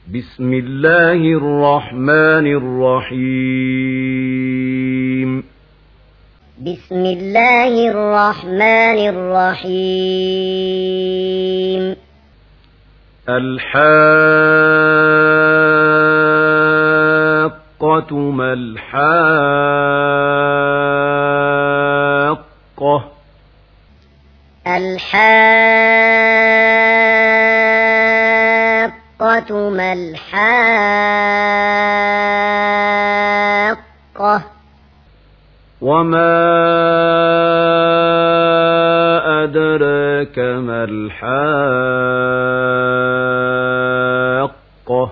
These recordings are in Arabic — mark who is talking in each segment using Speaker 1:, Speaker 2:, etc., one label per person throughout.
Speaker 1: بسم الله الرحمن الرحيم
Speaker 2: بسم الله الرحمن الرحيم
Speaker 1: الحاقة ما الحاقة
Speaker 2: الحاقة ما الحاقة
Speaker 1: وما أدراك ما الحاقة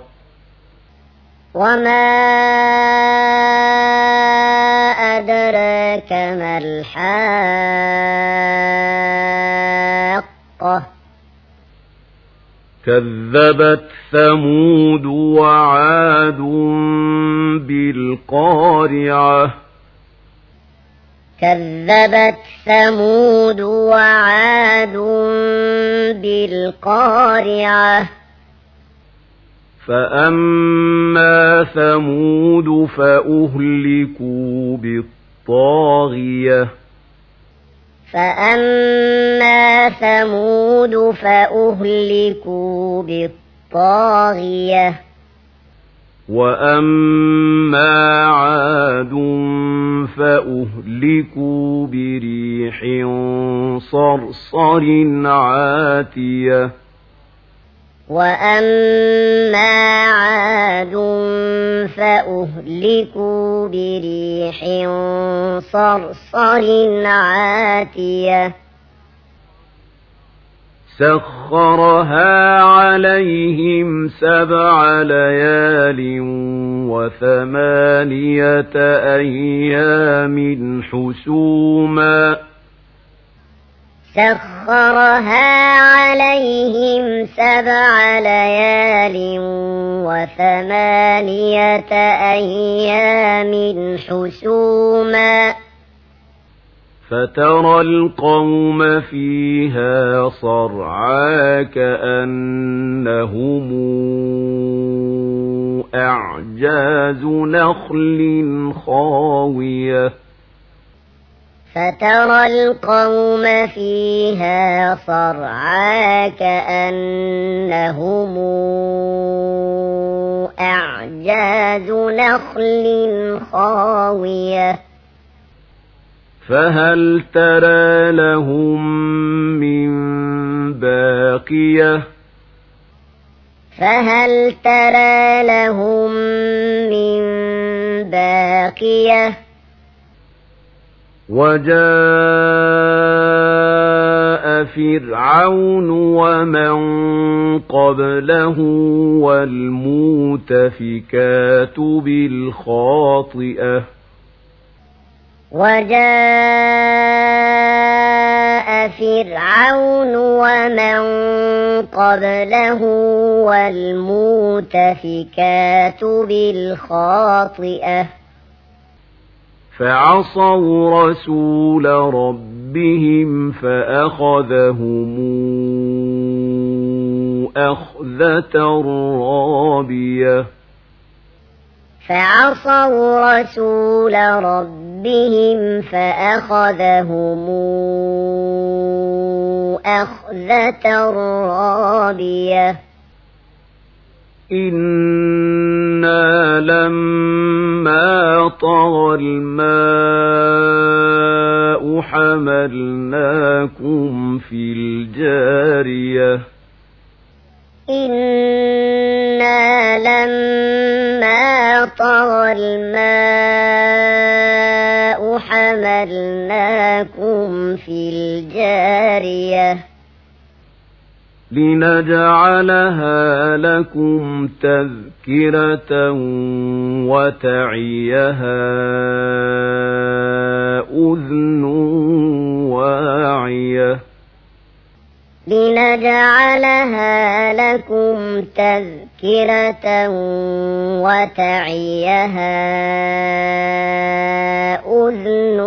Speaker 2: وما أدراك ما الحاقة
Speaker 1: كذبت ثمود وعاد بالقارعة
Speaker 2: كذبت ثمود وعاد بالقارعة
Speaker 1: فأما ثمود فأهلكوا بالطاغية
Speaker 2: فأما ثمود فأهلكوا بالطاغية
Speaker 1: وأما عاد فأهلكوا بريح صرصر عاتية
Speaker 2: وأما عاد فأهلكوا بريح صرصر عاتية
Speaker 1: سخرها عليهم 7 ليال و8 أيام حسوما
Speaker 2: سخرها عليهم 7 ليال و8 أيام حسوما
Speaker 1: فترى القوم فيها صرعى كأنهم أعجاز نخل خاوية
Speaker 2: فترى القوم فيها صرعى كأنهم أعجاز نخل خاوية
Speaker 1: فهل ترى لهم من باقية
Speaker 2: فهل ترى لهم من باقية
Speaker 1: وجاء فرعون ومن قبله والمؤتفكات بالخاطئة
Speaker 2: وجاء فرعون ومن قبله والمؤتفكات بالخاطئة
Speaker 1: فعصوا رسول ربهم فأخذهم أخذة رابية
Speaker 2: فعصوا رسول ربهم فأخذهم أخذة رابية
Speaker 1: إنا لما طغى الماء حملناكم في الجارية
Speaker 2: إنا لما طغى الماء حملناكم في الجارية
Speaker 1: لنجعلها لكم تذكرة وتعيها أذن واعية
Speaker 2: لنجعلها لكم تذكرة وتعيها أذن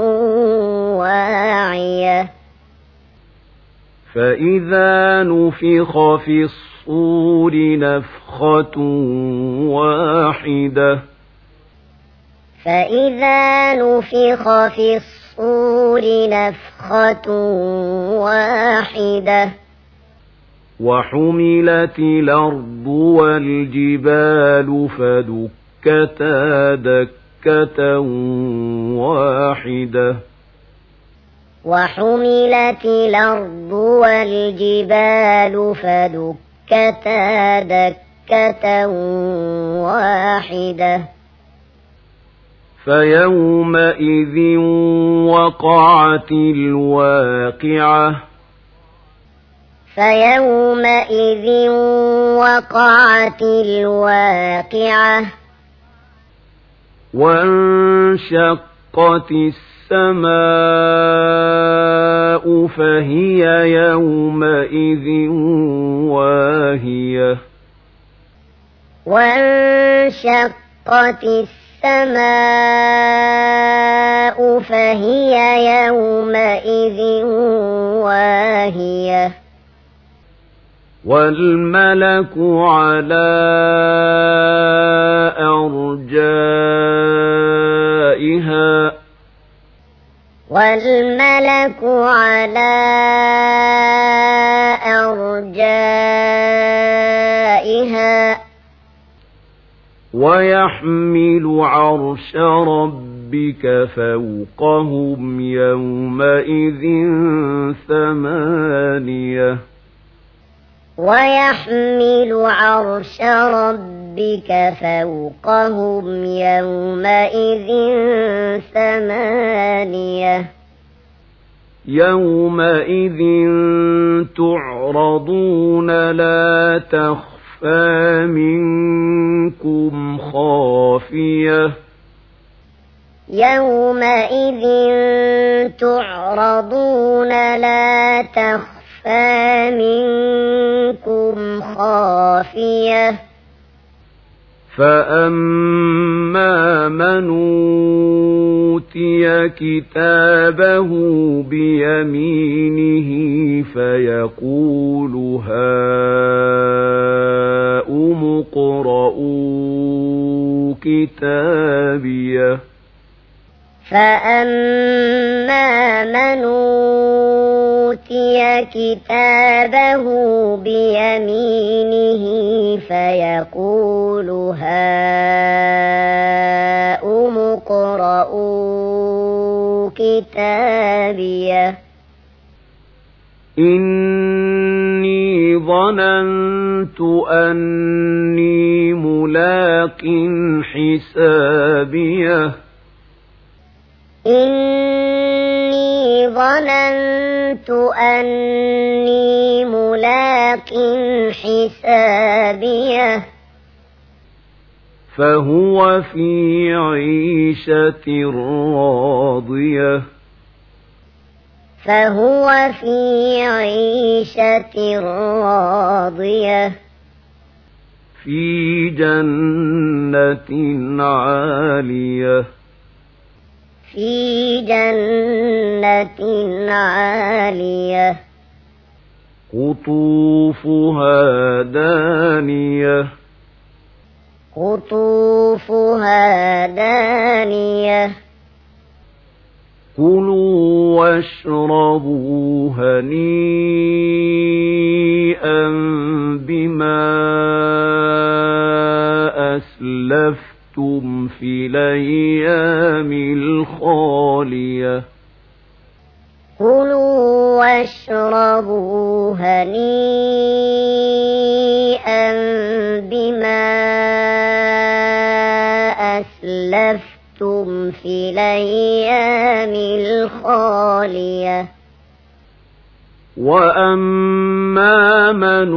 Speaker 2: واعية
Speaker 1: فإذا نفخ في الصور الصور نفخة واحدة
Speaker 2: فإذا نفخ في الصور نفخة واحدة
Speaker 1: وحملت الأرض والجبال فدكتا دكة واحدة
Speaker 2: وحملت الأرض والجبال فدكتا دكة واحدة
Speaker 1: فيومئذ وقعت الواقعة
Speaker 2: فيومئذ وقعت الواقعة
Speaker 1: وانشقت السماء فهي يومئذ واهية
Speaker 2: وانشقت السماء فهي يومئذ واهية
Speaker 1: والملك على أرجائها
Speaker 2: والملك على أرجائها
Speaker 1: ويحمل عرش ربك فوقهم يومئذ ثمانية
Speaker 2: ويحمل عرش ربك فوقهم يومئذ ثمانية
Speaker 1: يومئذ تعرضون لا تخفى منكم خافية
Speaker 2: يومئذ تعرضون لا تخفى منكم خافية
Speaker 1: فأما من أوتي كتابه بيمينه فيقول هاؤم اقرءوا كتابيه
Speaker 2: فأما من أوتي كتابه بيمينه فيقول هاؤم اقرءوا كتابيه
Speaker 1: إني ظننت أني ملاق حسابيه
Speaker 2: إني ظننت أني ملاق حسابيه
Speaker 1: فهو في عيشة راضية
Speaker 2: فهو في عيشة راضية
Speaker 1: في جنة عالية
Speaker 2: في جنة عالية
Speaker 1: قطوفها دانية
Speaker 2: قطوفها دانية
Speaker 1: كلوا واشربوا هنيئا بما أسلفتم في الأيام الخالية
Speaker 2: كلوا واشربوا هنيئا بما أسلفتم في الأيام الخالية
Speaker 1: وأما من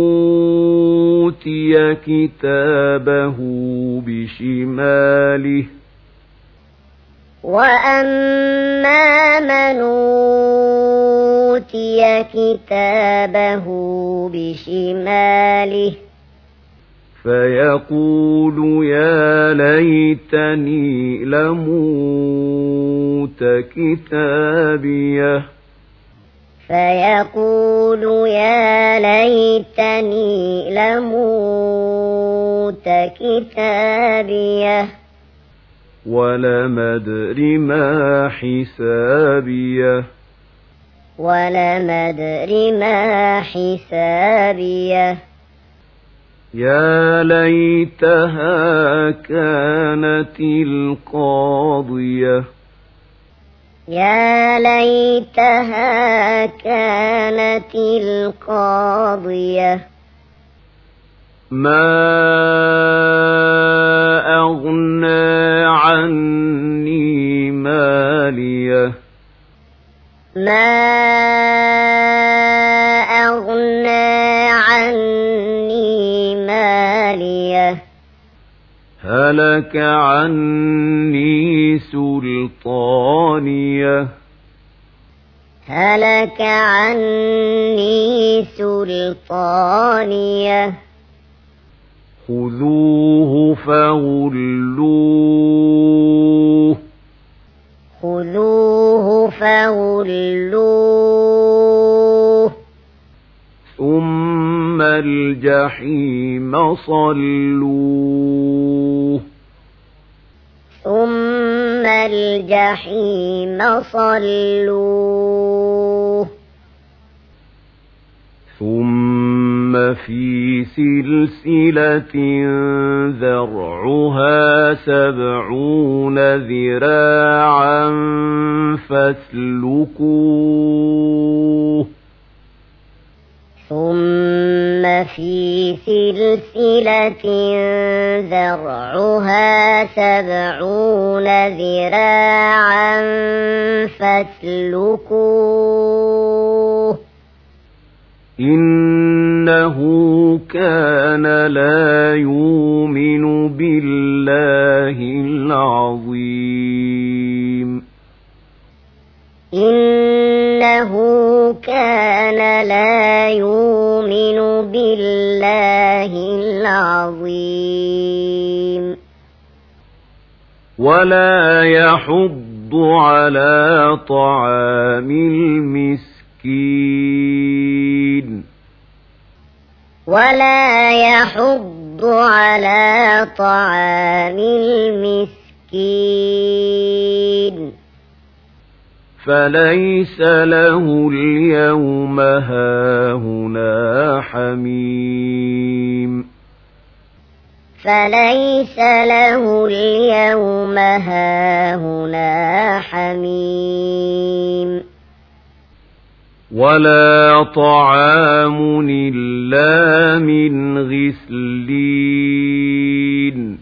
Speaker 1: أوتي كتابه بشماله
Speaker 2: وأما من أوتي كتابه بشماله
Speaker 1: فيقول يا ليتني لموت كتابيه
Speaker 2: فيقول يا ليتني لموت كتابيه
Speaker 1: ولم أدر ما حسابيه يا ليتها كانت القاضية ما أغنى عني ماليه هلك عني سلطانيه خذوه فغلوه ثم الجحيم صلوه ثم في سلسلة ذرعها 70 ذراعا فاسلكوه إنه كان لا يؤمن بالله العظيم ولا يحض على طعام المسكين فليس له اليوم هاهنا حميم ولا طعام إلا من غسلين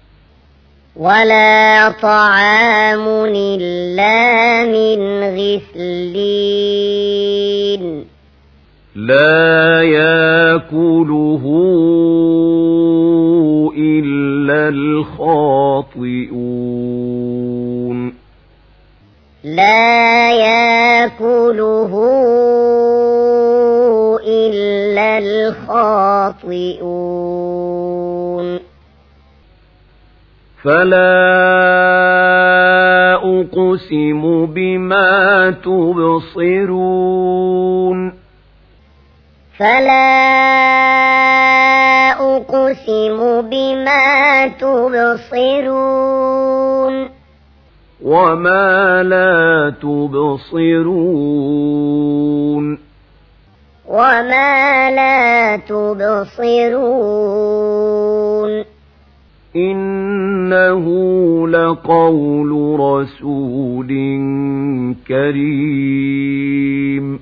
Speaker 1: لا يأكله إلا الخاطئون فلا أقسم بما تبصرون وما لا تبصرون إنه لقول رسول كريم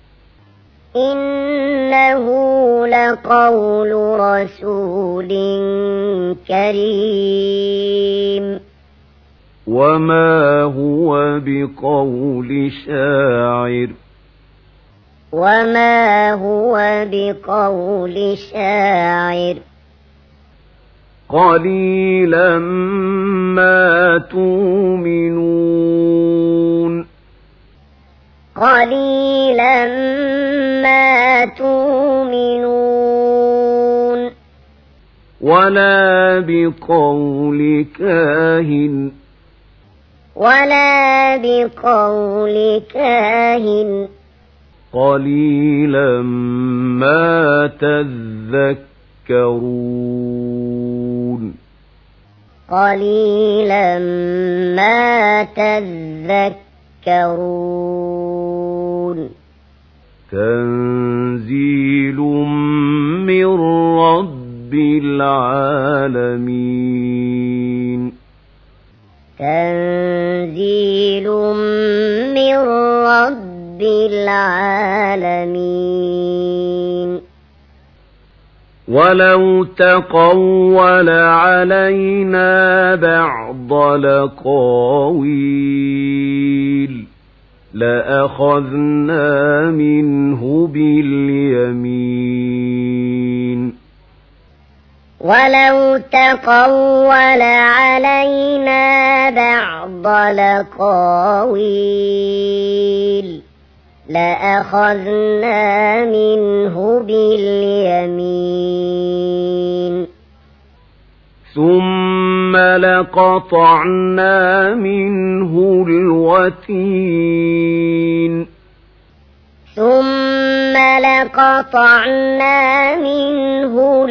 Speaker 1: وما هو بقول شاعر قليلا ما تؤمنون ولا بقول كاهن قليلا ما تذكرون
Speaker 2: قليلا ما تذكرون
Speaker 1: تنزيل من رب العالمين
Speaker 2: تنزيل من رب العالمين
Speaker 1: ولو تقول علينا بعض الأقاويل لأخذنا منه باليمين
Speaker 2: ولو تقول علينا بعض الأقاويل لأخذنا منه باليمين
Speaker 1: ثم لقطعنا منه الوتين
Speaker 2: ثم لقطعنا منه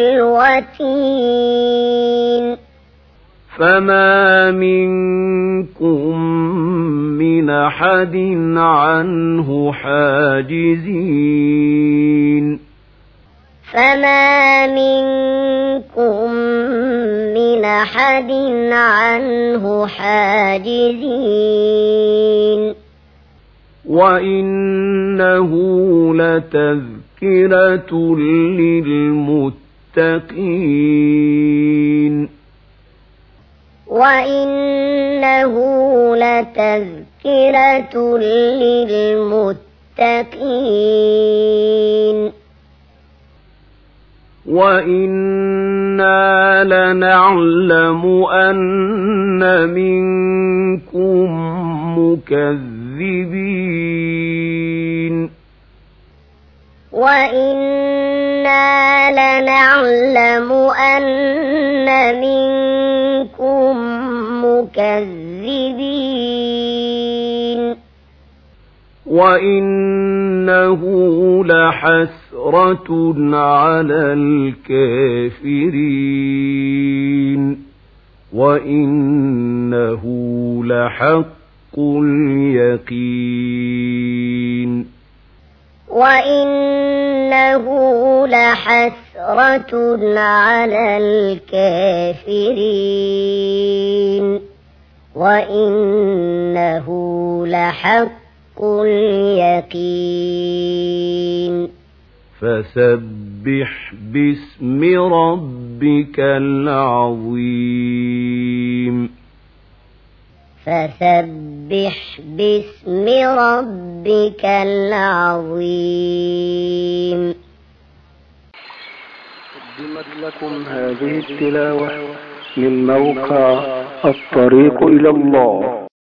Speaker 2: الوتين
Speaker 1: فما منكم من أحد عنه حاجزين
Speaker 2: فما منكم من أحد عنه حاجزين
Speaker 1: وإنه لتذكرة للمتقين
Speaker 2: وإنه لتذكرة للمتقين
Speaker 1: وإنا لنعلم أن منكم مكذبين
Speaker 2: وإنا لنعلم أن منكم مكذبين
Speaker 1: وإنه لحسرة على الكافرين وإنه لحق اليقين
Speaker 2: وإنه لحسرة على الكافرين وإنه لحق اليقين
Speaker 1: فسبح باسم ربك العظيم
Speaker 2: فسبح باسم ربك العظيم
Speaker 3: قدمت لكم هذه التلاوة من موقع الطريق إلى الله